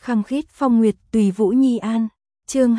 Khăng khít phong nguyệt tùy Vũ Nhi An. Chương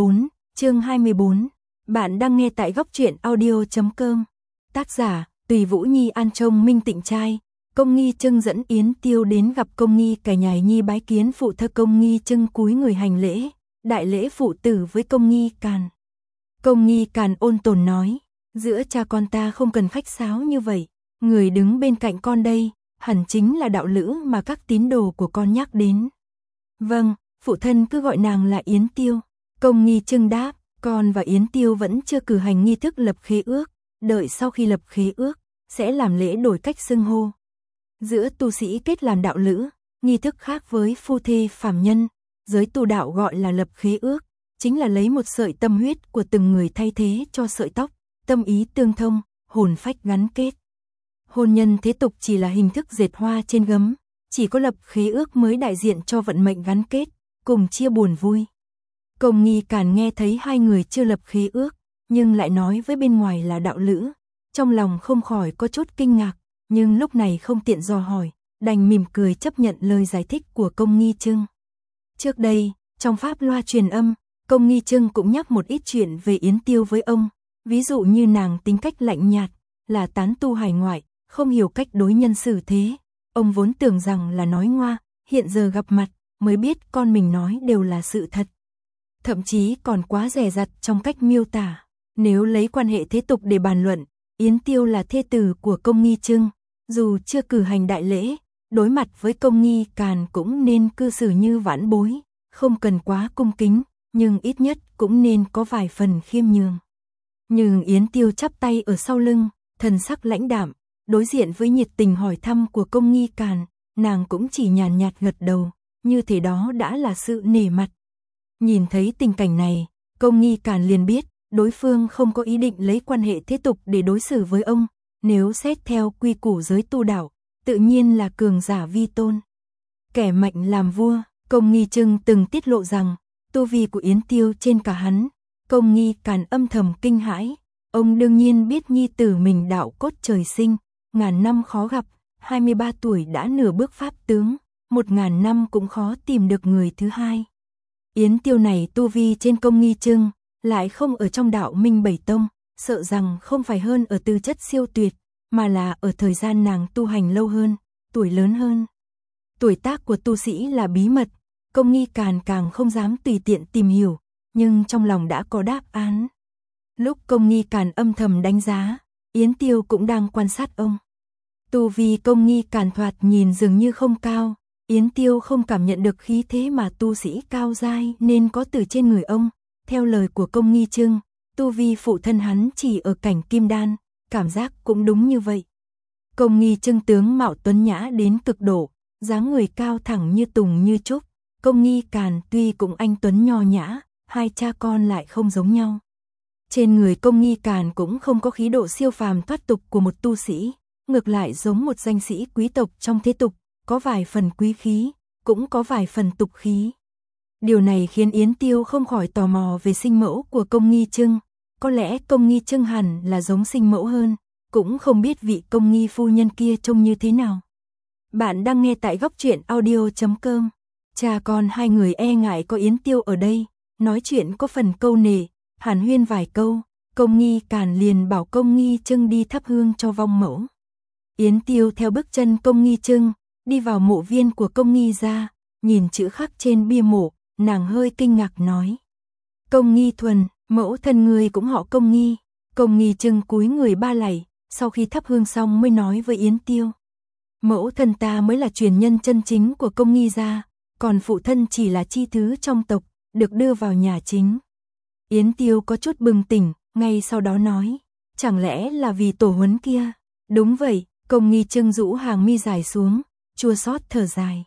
24. Bạn đang nghe tại góc truyện audio.com. Tác giả, Tùy Vũ Nhi An. Trông minh tịnh trai. Công Nghi Trưng dẫn Yến Tiêu đến gặp Công Nghi Cải nhài nhi bái kiến phụ thơ. Công Nghi Trưng cúi người hành lễ, đại lễ phụ tử với Công Nghi Càn. Công Nghi Càn ôn tồn nói, giữa cha con ta không cần khách sáo như vậy, người đứng bên cạnh con đây, hẳn chính là đạo lữ mà các tín đồ của con nhắc đến. Vâng, phụ thân cứ gọi nàng là Yến Tiêu. Công Nghi Trưng đáp, con và Yến Tiêu vẫn chưa cử hành nghi thức lập khế ước, đợi sau khi lập khế ước, sẽ làm lễ đổi cách xưng hô. Giữa tu sĩ kết làm đạo lữ, nghi thức khác với phu thê phàm nhân, giới tu đạo gọi là lập khế ước, chính là lấy một sợi tâm huyết của từng người thay thế cho sợi tóc, tâm ý tương thông, hồn phách gắn kết. Hôn nhân thế tục chỉ là hình thức dệt hoa trên gấm, chỉ có lập khế ước mới đại diện cho vận mệnh gắn kết, cùng chia buồn vui. Công Nghi Càn nghe thấy hai người chưa lập khế ước, nhưng lại nói với bên ngoài là đạo lữ, trong lòng không khỏi có chút kinh ngạc, nhưng lúc này không tiện dò hỏi, đành mỉm cười chấp nhận lời giải thích của Công Nghi Trưng. Trước đây, trong pháp loa truyền âm, Công Nghi Trưng cũng nhắc một ít chuyện về Yến Tiêu với ông, ví dụ như nàng tính cách lạnh nhạt, là tán tu hải ngoại, không hiểu cách đối nhân xử thế. Ông vốn tưởng rằng là nói ngoa, hiện giờ gặp mặt, mới biết con mình nói đều là sự thật. Thậm chí còn quá dè dặt trong cách miêu tả. Nếu lấy quan hệ thế tục để bàn luận, Yến Tiêu là thê tử của Công Nghi Trưng, dù chưa cử hành đại lễ, đối mặt với Công Nghi Càn cũng nên cư xử như vãn bối, không cần quá cung kính, nhưng ít nhất cũng nên có vài phần khiêm nhường. Nhưng Yến Tiêu chắp tay ở sau lưng, thần sắc lãnh đạm, đối diện với nhiệt tình hỏi thăm của Công Nghi Càn, nàng cũng chỉ nhàn nhạt gật đầu, như thế đó đã là sự nể mặt. Nhìn thấy tình cảnh này, Công Nghi Càn liền biết, đối phương không có ý định lấy quan hệ thế tục để đối xử với ông, nếu xét theo quy củ giới tu đạo, tự nhiên là cường giả vi tôn. Kẻ mạnh làm vua, Công Nghi Trưng từng tiết lộ rằng, tu vi của Yến Tiêu trên cả hắn. Công Nghi Càn âm thầm kinh hãi, ông đương nhiên biết nhi tử mình đạo cốt trời sinh, ngàn năm khó gặp, 23 tuổi đã nửa bước pháp tướng, 1000 năm cũng khó tìm được người thứ hai. Yến Tiêu này tu vi trên Công Nghi Trưng, lại không ở trong đạo Minh Bảy Tông, sợ rằng không phải hơn ở tư chất siêu tuyệt, mà là ở thời gian nàng tu hành lâu hơn, tuổi lớn hơn. Tuổi tác của tu sĩ là bí mật, Công Nghi Càn càng không dám tùy tiện tìm hiểu, nhưng trong lòng đã có đáp án. Lúc Công Nghi Càn âm thầm đánh giá, Yến Tiêu cũng đang quan sát ông. Tu vi Công Nghi Càn thoạt nhìn dường như không cao, Yến Tiêu không cảm nhận được khí thế mà tu sĩ cao giai nên có từ trên người ông. Theo lời của Công Nghi Trưng, tu vi phụ thân hắn chỉ ở cảnh kim đan, cảm giác cũng đúng như vậy. Công Nghi Trưng tướng mạo tuấn nhã đến cực độ, dáng người cao thẳng như tùng như trúc. Công Nghi Càn tuy cũng anh tuấn nho nhã, hai cha con lại không giống nhau. Trên người Công Nghi Càn cũng không có khí độ siêu phàm thoát tục của một tu sĩ, ngược lại giống một danh sĩ quý tộc trong thế tục, có vài phần quý khí, cũng có vài phần tục khí. Điều này khiến Yến Tiêu không khỏi tò mò về sinh mẫu của Công Nghi Trưng, có lẽ Công Nghi Trưng hẳn là giống sinh mẫu hơn, cũng không biết vị Công Nghi phu nhân kia trông như thế nào. Bạn đang nghe tại góc truyện audio.com. Cha con hai người e ngại có Yến Tiêu ở đây, nói chuyện có phần câu nệ, hàn huyên vài câu, Công Nghi Càn liền bảo Công Nghi Trưng đi thắp hương cho vong mẫu. Yến Tiêu theo bước chân Công Nghi Trưng, đi vào mộ viên của Công Nghi gia, nhìn chữ khắc trên bia mộ, nàng hơi kinh ngạc nói. Công Nghi Thuần, mẫu thân người cũng họ Công Nghi. Công Nghi Trưng cúi người ba lạy, sau khi thắp hương xong mới nói với Yến Tiêu. Mẫu thân ta mới là truyền nhân chân chính của Công Nghi gia, còn phụ thân chỉ là chi thứ trong tộc, được đưa vào nhà chính. Yến Tiêu có chút bừng tỉnh, ngay sau đó nói, chẳng lẽ là vì tổ huấn kia? Đúng vậy, Công Nghi Trưng rũ hàng mi dài xuống, chua xót thở dài.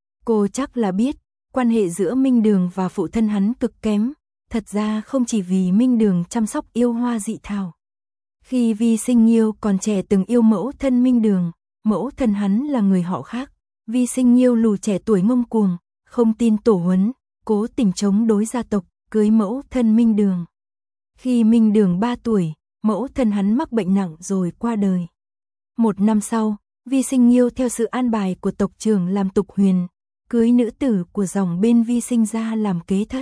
Cô chắc là biết, quan hệ giữa Minh Đường và phụ thân hắn cực kém, thật ra không chỉ vì Minh Đường chăm sóc yêu hoa dị thảo. Khi Vi Sinh Nhiêu còn trẻ từng yêu mẫu thân Minh Đường, mẫu thân hắn là người họ khác. Vi Sinh Nhiêu lù trẻ tuổi ngông cuồng, không tin tổ huấn, cố tình chống đối gia tộc, cưới mẫu thân Minh Đường. Khi Minh Đường 3 tuổi, mẫu thân hắn mắc bệnh nặng rồi qua đời. 1 năm sau, Vi Sinh Nhiêu theo sự an bài của tộc trưởng làm tục huyền, cưới nữ tử của dòng bên Vi Sinh ra làm kế thất.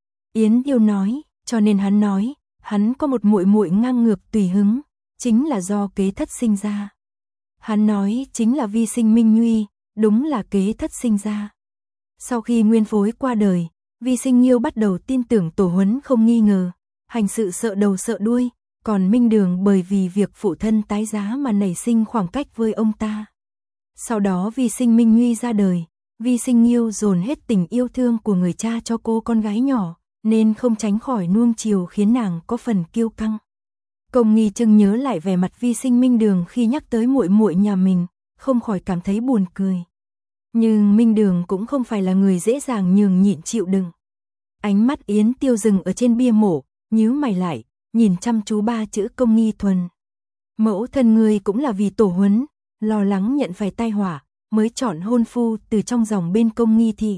Yến Tiêu nói, cho nên hắn nói, hắn có một muội muội ngang ngược tùy hứng, chính là do kế thất sinh ra. Hắn nói chính là Vi Sinh Minh Nhuy, đúng là kế thất sinh ra. Sau khi nguyên phối qua đời, Vi Sinh Nghiêu bắt đầu tin tưởng Tổ Huấn không nghi ngờ, hành sự sợ đầu sợ đuôi, còn Minh Đường bởi vì việc phụ thân tái giá mà nảy sinh khoảng cách với ông ta. Sau đó Vi Sinh Minh Nhuy ra đời, Vi Sinh Nghiêu dồn hết tình yêu thương của người cha cho cô con gái nhỏ, nên không tránh khỏi nuông chiều khiến nàng có phần kiêu căng. Công Nghi Trưng nhớ lại vẻ mặt Vi Sinh Minh Đường khi nhắc tới muội muội nhà mình, không khỏi cảm thấy buồn cười. Nhưng Minh Đường cũng không phải là người dễ dàng nhường nhịn chịu đựng. Ánh mắt Yến Tiêu dừng ở trên bia mộ, nhíu mày lại, nhìn chăm chú ba chữ Công Nghi Thuần. Mẫu thân ngươi cũng là vì Tổ Huấn, lo lắng nhận phải tai họa, mới chọn hôn phu từ trong dòng bên Công Nghi thị.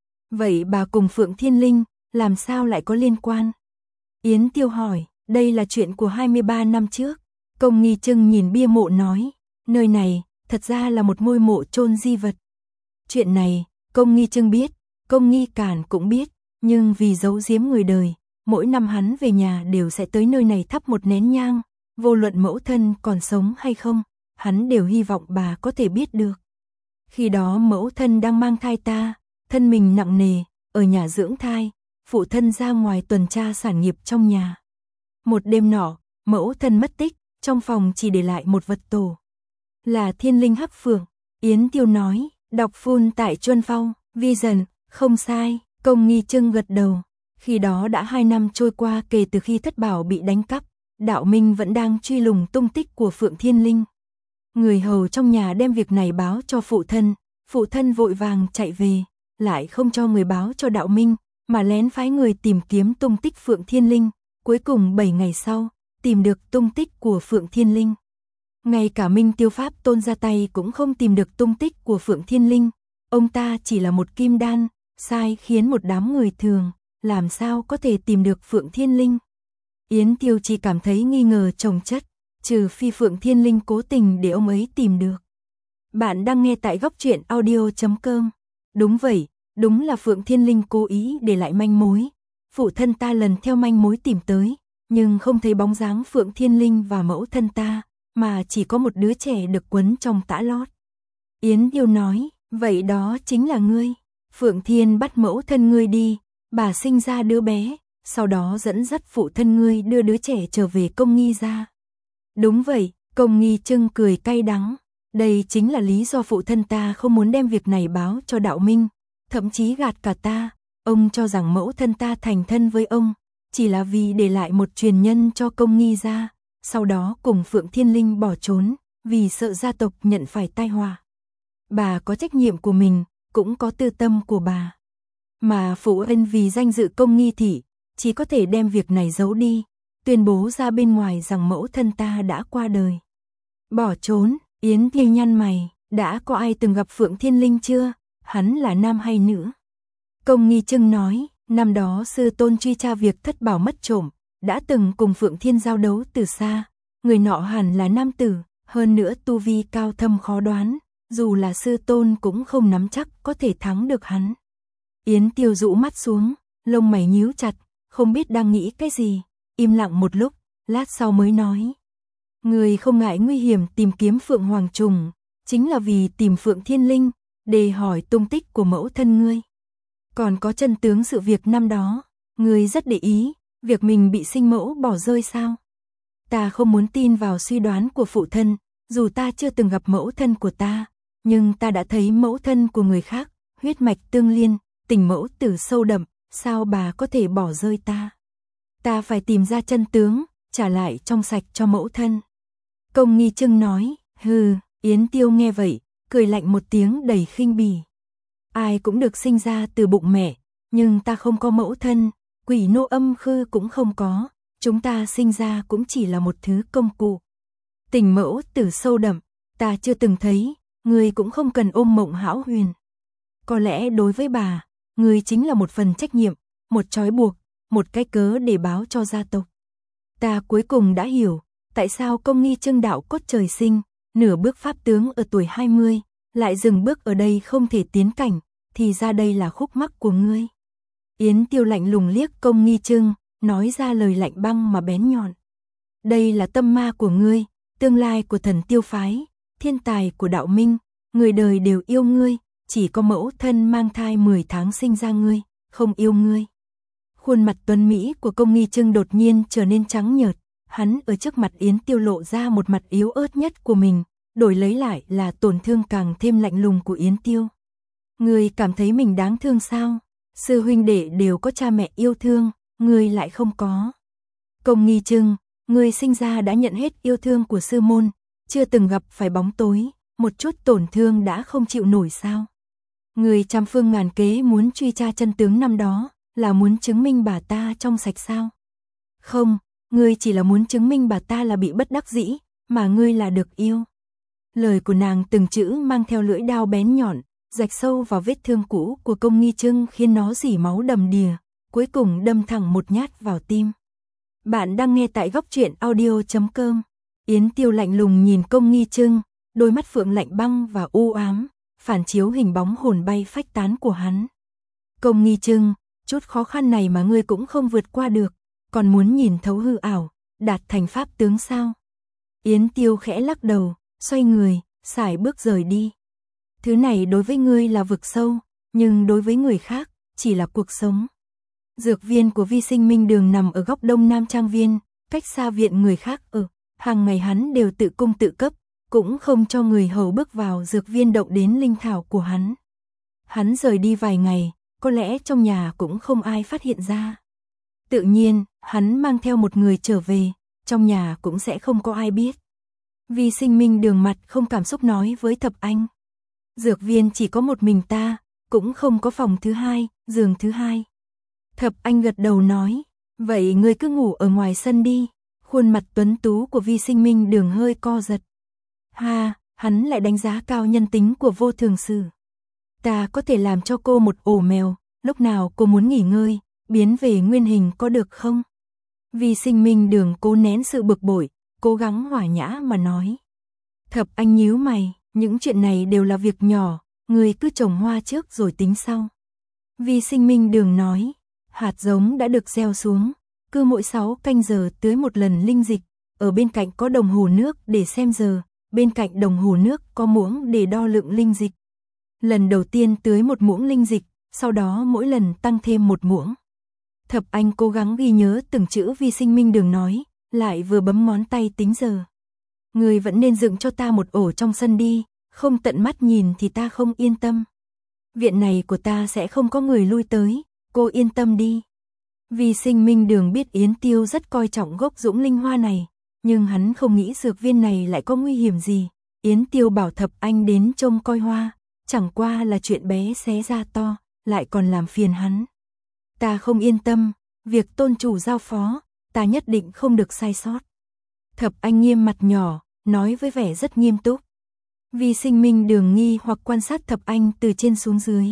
Vậy bà cùng Phượng Thiên Linh, làm sao lại có liên quan? Yến Tiêu hỏi, đây là chuyện của 23 năm trước. Công Nghi Trưng nhìn bia mộ nói, nơi này, thật ra là một ngôi mộ chôn di vật. Chuyện này, Công Nghi Trưng biết, Công Nghi Cản cũng biết, nhưng vì giấu giếm người đời, mỗi năm hắn về nhà đều sẽ tới nơi này thắp một nén nhang, vô luận mẫu thân còn sống hay không, hắn đều hy vọng bà có thể biết được. Khi đó mẫu thân đang mang thai ta, thân mình nặng nề, ở nhà dưỡng thai, phụ thân ra ngoài tuần tra sản nghiệp trong nhà. Một đêm nọ, mẫu thân mất tích, trong phòng chỉ để lại một vật tổ. Là thiên linh hắc phượng. Yến Tiêu nói, đọc phun tại Chuân Phong, Vision, không sai. Công Nghi Trưng gật đầu. Khi đó đã 2 năm trôi qua kể từ khi Thất Bảo bị đánh cắp, Đạo Minh vẫn đang truy lùng tung tích của Phượng Thiên Linh. Người hầu trong nhà đem việc này báo cho phụ thân vội vàng chạy về, lại không cho người báo cho Đạo Minh, mà lén phái người tìm kiếm tung tích Phượng Thiên Linh, cuối cùng 7 ngày sau, tìm được tung tích của Phượng Thiên Linh. Ngay cả Minh Tiêu Pháp Tôn ra tay cũng không tìm được tung tích của Phượng Thiên Linh, ông ta chỉ là một kim đan, sai khiến một đám người thường, làm sao có thể tìm được Phượng Thiên Linh. Yến Tiêu chỉ cảm thấy nghi ngờ chồng chất, trừ phi Phượng Thiên Linh cố tình để ông ấy tìm được. Bạn đang nghe tại góc truyện audio.com. Đúng vậy, đúng là Phượng Thiên Linh cố ý để lại manh mối. Phụ thân ta lần theo manh mối tìm tới, nhưng không thấy bóng dáng Phượng Thiên Linh và mẫu thân ta, mà chỉ có một đứa trẻ được quấn trong tã lót. Yến Tiêu nói, vậy đó chính là ngươi. Phượng Thiên bắt mẫu thân ngươi đi, bà sinh ra đứa bé, sau đó dẫn dắt phụ thân ngươi đưa đứa trẻ trở về Công Nghi ra. Đúng vậy, Công Nghi Trưng cười cay đắng. Đây chính là lý do phụ thân ta không muốn đem việc này báo cho Đạo Minh, thậm chí gạt cả ta. Ông cho rằng mẫu thân ta thành thân với ông, chỉ là vì để lại một truyền nhân cho Công Nghi ra, sau đó cùng Phượng Thiên Linh bỏ trốn, vì sợ gia tộc nhận phải tai họa. Bà có trách nhiệm của mình, cũng có tư tâm của bà. Mà phụ ân vì danh dự Công Nghi thị, chỉ có thể đem việc này giấu đi, tuyên bố ra bên ngoài rằng mẫu thân ta đã qua đời. Bỏ trốn, Yến Tiêu nhăn mày, đã có ai từng gặp Phượng Thiên Linh chưa? Hắn là nam hay nữ? Công Nghi Trưng nói, năm đó sư tôn truy tra việc Thất Bảo mất trộm, đã từng cùng Phượng Thiên giao đấu từ xa. Người nọ hẳn là nam tử, hơn nữa tu vi cao thâm khó đoán, dù là sư tôn cũng không nắm chắc có thể thắng được hắn. Yến Tiêu rũ mắt xuống, lông mày nhíu chặt, không biết đang nghĩ cái gì, im lặng một lúc, lát sau mới nói. Người không ngại nguy hiểm tìm kiếm Phượng Hoàng Trùng, chính là vì tìm Phượng Thiên Linh, để hỏi tung tích của mẫu thân ngươi. Còn có chân tướng sự việc năm đó, ngươi rất để ý, việc mình bị sinh mẫu bỏ rơi sao? Ta không muốn tin vào suy đoán của phụ thân, dù ta chưa từng gặp mẫu thân của ta, nhưng ta đã thấy mẫu thân của người khác, huyết mạch tương liên, tình mẫu tử sâu đậm, sao bà có thể bỏ rơi ta? Ta phải tìm ra chân tướng, trả lại trong sạch cho mẫu thân. Công Nghi Trưng nói, hừ. Yến Tiêu nghe vậy, cười lạnh một tiếng đầy khinh bỉ. Ai cũng được sinh ra từ bụng mẹ, nhưng ta không có mẫu thân, quỷ nô âm khư cũng không có, chúng ta sinh ra cũng chỉ là một thứ công cụ. Tình mẫu tử sâu đậm, ta chưa từng thấy, người cũng không cần ôm mộng hão huyền. Có lẽ đối với bà, người chính là một phần trách nhiệm, một trói buộc, một cái cớ để báo cho gia tộc. Ta cuối cùng đã hiểu, tại sao Công Nghi Trưng đạo cốt trời sinh, nửa bước pháp tướng ở tuổi 20, lại dừng bước ở đây không thể tiến cảnh, thì ra đây là khúc mắc của ngươi. Yến Tiêu lạnh lùng liếc Công Nghi Trưng, nói ra lời lạnh băng mà bén nhọn. Đây là tâm ma của ngươi, tương lai của Thần Tiêu phái, thiên tài của đạo minh, người đời đều yêu ngươi, chỉ có mẫu thân mang thai 10 tháng sinh ra ngươi, không yêu ngươi. Khuôn mặt tuấn mỹ của Công Nghi Trưng đột nhiên trở nên trắng nhợt, hắn ở trước mặt Yến Tiêu lộ ra một mặt yếu ớt nhất của mình, đổi lấy lại là tổn thương càng thêm lạnh lùng của Yến Tiêu. Ngươi cảm thấy mình đáng thương sao? Sư huynh đệ đều có cha mẹ yêu thương, ngươi lại không có. Công Nghi Trưng, ngươi sinh ra đã nhận hết yêu thương của sư môn, chưa từng gặp phải bóng tối, một chút tổn thương đã không chịu nổi sao? Ngươi trăm phương ngàn kế muốn truy tra chân tướng năm đó, là muốn chứng minh bà ta trong sạch sao? Không, ngươi chỉ là muốn chứng minh bà ta là bị bất đắc dĩ, mà ngươi là được yêu. Lời của nàng từng chữ mang theo lưỡi dao bén nhọn, rạch sâu vào vết thương cũ của Công Nghi Trưng khiến nó rỉ máu đầm đìa, cuối cùng đâm thẳng một nhát vào tim. Bạn đang nghe tại góc truyện audio.com. Yến Tiêu lạnh lùng nhìn Công Nghi Trưng, đôi mắt phượng lạnh băng và u ám, phản chiếu hình bóng hồn bay phách tán của hắn. Công Nghi Trưng, chút khó khăn này mà ngươi cũng không vượt qua được, còn muốn nhìn thấu hư ảo, đạt thành pháp tướng sao? Yến Tiêu khẽ lắc đầu, xoay người, sải bước rời đi. Thứ này đối với ngươi là vực sâu, nhưng đối với người khác, chỉ là cuộc sống. Dược viên của Vi Sinh Minh Đường nằm ở góc đông nam trang viên, cách xa viện người khác ở. Hàng ngày hắn đều tự cung tự cấp, cũng không cho người hầu bước vào dược viên động đến linh thảo của hắn. Hắn rời đi vài ngày, có lẽ trong nhà cũng không ai phát hiện ra. Tự nhiên, hắn mang theo một người trở về, trong nhà cũng sẽ không có ai biết. Vi Sinh Minh Đường mặt không cảm xúc nói với Thập Anh. Dược viên chỉ có một mình ta, cũng không có phòng thứ hai, giường thứ hai. Thập Anh gật đầu nói, vậy ngươi cứ ngủ ở ngoài sân đi. Khuôn mặt tuấn tú của Vi Sinh Minh Đường hơi co giật. Ha, hắn lại đánh giá cao nhân tính của Vô Thường Sử. Ta có thể làm cho cô một ổ mèo, lúc nào cô muốn nghỉ ngơi, biến về nguyên hình có được không? Vi Sinh Minh Đường cố nén sự bực bội, cố gắng hòa nhã mà nói. Thập Anh nhíu mày, những chuyện này đều là việc nhỏ, người cứ trồng hoa trước rồi tính sau. Vi Sinh Minh Đường nói, hạt giống đã được gieo xuống, cứ mỗi 6 canh giờ tưới một lần linh dịch, ở bên cạnh có đồng hồ nước để xem giờ, bên cạnh đồng hồ nước có muỗng để đo lượng linh dịch. Lần đầu tiên tưới một muỗng linh dịch, sau đó mỗi lần tăng thêm một muỗng. Thập Anh cố gắng ghi nhớ từng chữ Vi Sinh Minh Đường nói, lại vừa bấm ngón tay tính giờ. Người vẫn nên dựng cho ta một ổ trong sân đi, không tận mắt nhìn thì ta không yên tâm. Viện này của ta sẽ không có người lui tới, cô yên tâm đi. Vi Sinh Minh Đường biết Yến Tiêu rất coi trọng gốc Dũng Linh Hoa này, nhưng hắn không nghĩ dược viên này lại có nguy hiểm gì. Yến Tiêu bảo Thập Anh đến trông coi hoa, chẳng qua là chuyện bé xé ra to, lại còn làm phiền hắn. Ta không yên tâm, việc tôn chủ giao phó, ta nhất định không được sai sót. Thập Anh nghiêm mặt nhỏ, nói với vẻ rất nghiêm túc. Vi Sinh Minh Đường nghi hoặc quan sát Thập Anh từ trên xuống dưới.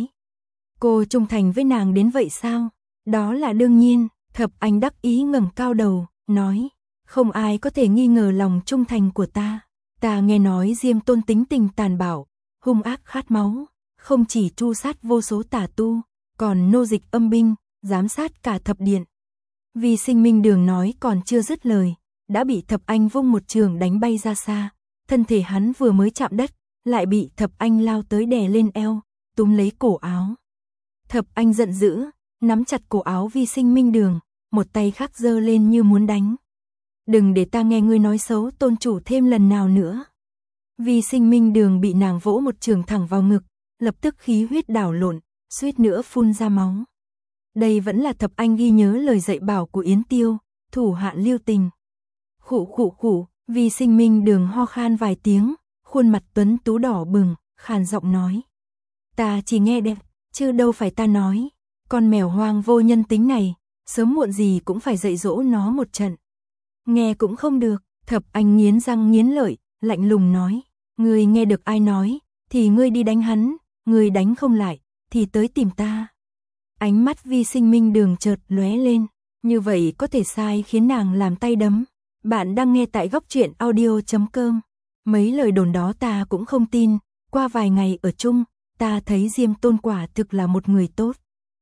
Cô trung thành với nàng đến vậy sao? Đó là đương nhiên. Thập Anh đắc ý ngẩng cao đầu, nói, không ai có thể nghi ngờ lòng trung thành của ta. Ta nghe nói Diêm Tôn tính tình tàn bạo, hung ác khát máu, không chỉ tru sát vô số tà tu, còn nô dịch âm binh, giám sát cả thập điện. Vi Sinh Minh Đường nói còn chưa dứt lời, đã bị Thập Anh vung một trường đánh bay ra xa. Thân thể hắn vừa mới chạm đất, lại bị Thập Anh lao tới đè lên eo, túm lấy cổ áo. Thập Anh giận dữ, nắm chặt cổ áo Vi Sinh Minh Đường, một tay khác giơ lên như muốn đánh. Đừng để ta nghe ngươi nói xấu tôn chủ thêm lần nào nữa. Vi Sinh Minh Đường bị nàng vỗ một trường thẳng vào ngực, lập tức khí huyết đảo lộn, suýt nữa phun ra máu. Đây vẫn là Thập Anh ghi nhớ lời dạy bảo của Yến Tiêu, thủ hạ lưu tình. Khụ khụ khụ, Vi Sinh Minh Đường ho khan vài tiếng, khuôn mặt tuấn tú đỏ bừng, khàn giọng nói. Ta chỉ nghe đẹp, chứ đâu phải ta nói. Con mèo hoang vô nhân tính này, sớm muộn gì cũng phải dạy dỗ nó một trận. Nghe cũng không được, Thập Anh nghiến răng nghiến lợi, lạnh lùng nói. Ngươi nghe được ai nói, thì ngươi đi đánh hắn, ngươi đánh không lại, thì tới tìm ta. Ánh mắt Vi Sinh Minh Đường chợt lóe lên, như vậy có thể sai khiến nàng làm tay đấm. Bạn đang nghe tại góc truyện audio.com. Mấy lời đồn đó ta cũng không tin, qua vài ngày ở chung, ta thấy Diêm Tôn quả thực là một người tốt.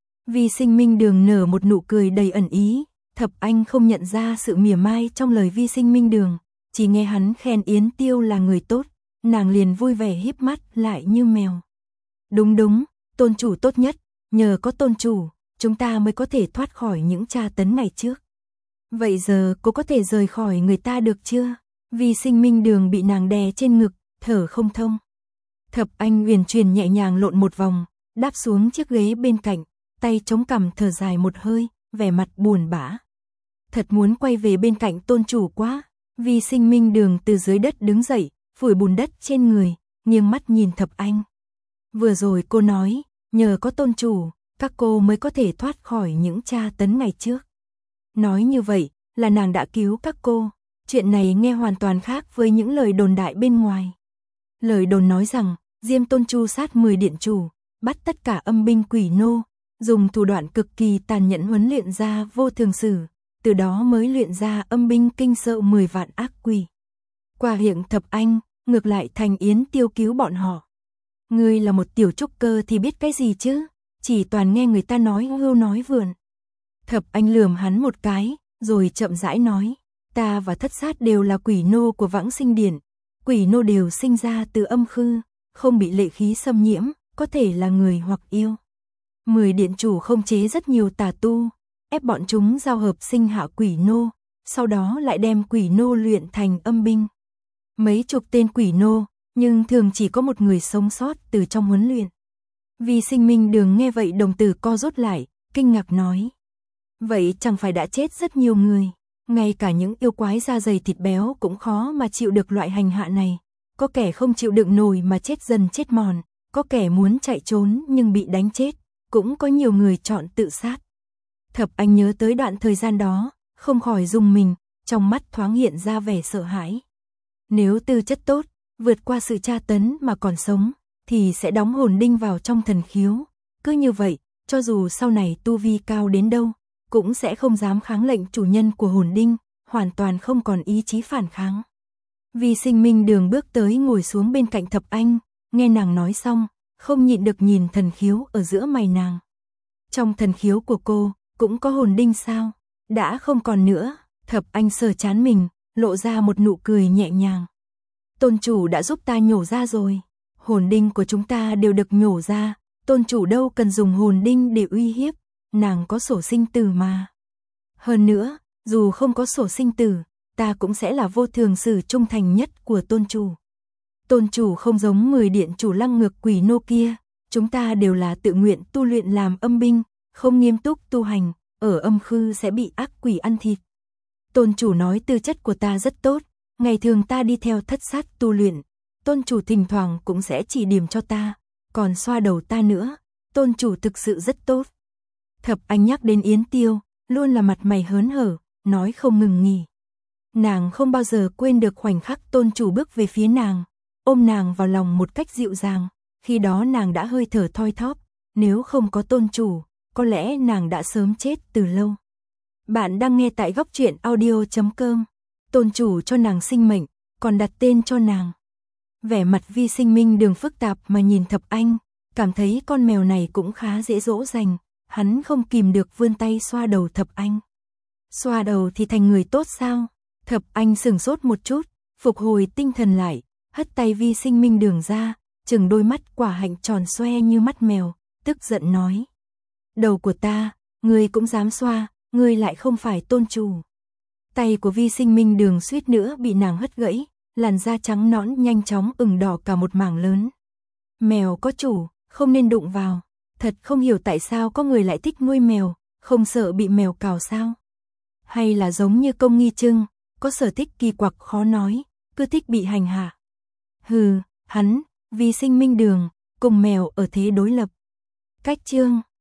Vi Sinh Minh Đường nở một nụ cười đầy ẩn ý, Thập Anh không nhận ra sự mỉa mai trong lời Vi Sinh Minh Đường, chỉ nghe hắn khen Yến Tiêu là người tốt, nàng liền vui vẻ híp mắt lại như mèo. Đúng đúng, tôn chủ tốt nhất, nhờ có tôn chủ, chúng ta mới có thể thoát khỏi những tra tấn ngày trước. Vậy giờ cô có thể rời khỏi người ta được chưa? Vi Sinh Minh Đường bị nàng đè trên ngực, thở không thông. Thập Anh uyển chuyển nhẹ nhàng lộn một vòng, đáp xuống chiếc ghế bên cạnh, tay chống cằm thở dài một hơi, vẻ mặt buồn bã. Thật muốn quay về bên cạnh tôn chủ quá. Vi Sinh Minh Đường từ dưới đất đứng dậy, phủi bùn đất trên người, nghiêng mắt nhìn Thập Anh. Vừa rồi cô nói, nhờ có tôn chủ, các cô mới có thể thoát khỏi những tra tấn ngày trước. Nói như vậy, là nàng đã cứu các cô. Chuyện này nghe hoàn toàn khác với những lời đồn đại bên ngoài. Lời đồn nói rằng, Diêm Tôn tru sát 10 điện chủ, bắt tất cả âm binh quỷ nô, dùng thủ đoạn cực kỳ tàn nhẫn huấn luyện ra vô thường sử, từ đó mới luyện ra âm binh kinh sợ 10 vạn ác quỷ. Qua hiện Thập Anh, ngược lại thành Yến Tiêu cứu bọn họ. Ngươi là một tiểu trúc cơ thì biết cái gì chứ, chỉ toàn nghe người ta nói hưu nói vượn. Thập Anh lườm hắn một cái, rồi chậm rãi nói, ta và Thất Sát đều là quỷ nô của Vãng Sinh Điện, quỷ nô đều sinh ra từ âm khư, không bị lệ khí xâm nhiễm, có thể là người hoặc yêu. 10 điện chủ không chế rất nhiều tà tu, ép bọn chúng giao hợp sinh hạ quỷ nô, sau đó lại đem quỷ nô luyện thành âm binh. Mấy chục tên quỷ nô, nhưng thường chỉ có một người sống sót từ trong huấn luyện. Vi Sinh Minh Đường nghe vậy đồng tử co rút lại, kinh ngạc nói. Vậy chẳng phải đã chết rất nhiều người, ngay cả những yêu quái da dày thịt béo cũng khó mà chịu được loại hành hạ này. Có kẻ không chịu đựng nổi mà chết dần chết mòn, có kẻ muốn chạy trốn nhưng bị đánh chết, cũng có nhiều người chọn tự sát. Thập Anh nhớ tới đoạn thời gian đó, không khỏi rùng mình, trong mắt thoáng hiện ra vẻ sợ hãi. Nếu tư chất tốt, vượt qua sự tra tấn mà còn sống, thì sẽ đóng hồn đinh vào trong thần khiếu. Cứ như vậy, cho dù sau này tu vi cao đến đâu, cũng sẽ không dám kháng lệnh chủ nhân của hồn đinh, hoàn toàn không còn ý chí phản kháng. Vi Sinh Minh Đường bước tới ngồi xuống bên cạnh Thập Anh, nghe nàng nói xong, không nhịn được nhìn thần khiếu ở giữa mày nàng. Trong thần khiếu của cô, cũng có hồn đinh sao? Đã không còn nữa. Thập Anh sờ trán mình, lộ ra một nụ cười nhẹ nhàng. Tôn chủ đã giúp ta nhổ ra rồi. Hồn đinh của chúng ta đều được nhổ ra, tôn chủ đâu cần dùng hồn đinh để uy hiếp, nàng có sổ sinh tử mà. Hơn nữa, dù không có sổ sinh tử, ta cũng sẽ là vô thường sử trung thành nhất của tôn chủ. Tôn chủ không giống 10 điện chủ lăng ngược quỷ nô kia, chúng ta đều là tự nguyện tu luyện làm âm binh, không nghiêm túc tu hành, ở âm khư sẽ bị ác quỷ ăn thịt. Tôn chủ nói tư chất của ta rất tốt, ngày thường ta đi theo Thất Sát tu luyện, tôn chủ thỉnh thoảng cũng sẽ chỉ điểm cho ta, còn xoa đầu ta nữa, tôn chủ thực sự rất tốt. Thập Anh nhắc đến Yến Tiêu, luôn là mặt mày hớn hở, nói không ngừng nghỉ. Nàng không bao giờ quên được khoảnh khắc tôn chủ bước về phía nàng, ôm nàng vào lòng một cách dịu dàng, khi đó nàng đã hơi thở thoi thóp, nếu không có tôn chủ, có lẽ nàng đã sớm chết từ lâu. Bạn đang nghe tại Góc Truyện Audio.com. Tôn chủ cho nàng sinh mệnh, còn đặt tên cho nàng. Vẻ mặt Vi Sinh Minh Đường phức tạp mà nhìn Thập Anh, cảm thấy con mèo này cũng khá dễ dỗ dành, hắn không kìm được vươn tay xoa đầu Thập Anh. Xoa đầu thì thành người tốt sao? Thập Anh sửng sốt một chút, phục hồi tinh thần lại, hất tay Vi Sinh Minh Đường ra, trừng đôi mắt quả hạnh tròn xoe như mắt mèo, tức giận nói. Đầu của ta, ngươi cũng dám xoa, ngươi lại không phải tôn chủ. Tay của Vi Sinh Minh Đường suýt nữa bị nàng hất gãy, làn da trắng nõn nhanh chóng ửng đỏ cả một mảng lớn. Mèo có chủ, không nên đụng vào. Thật không hiểu tại sao có người lại thích nuôi mèo, không sợ bị mèo cào sao? Hay là giống như Công Nghi Trưng, có sở thích kỳ quặc khó nói, cứ thích bị hành hạ. Hừ, hắn, Vi Sinh Minh Đường, cùng mèo ở thế đối lập. Cách chương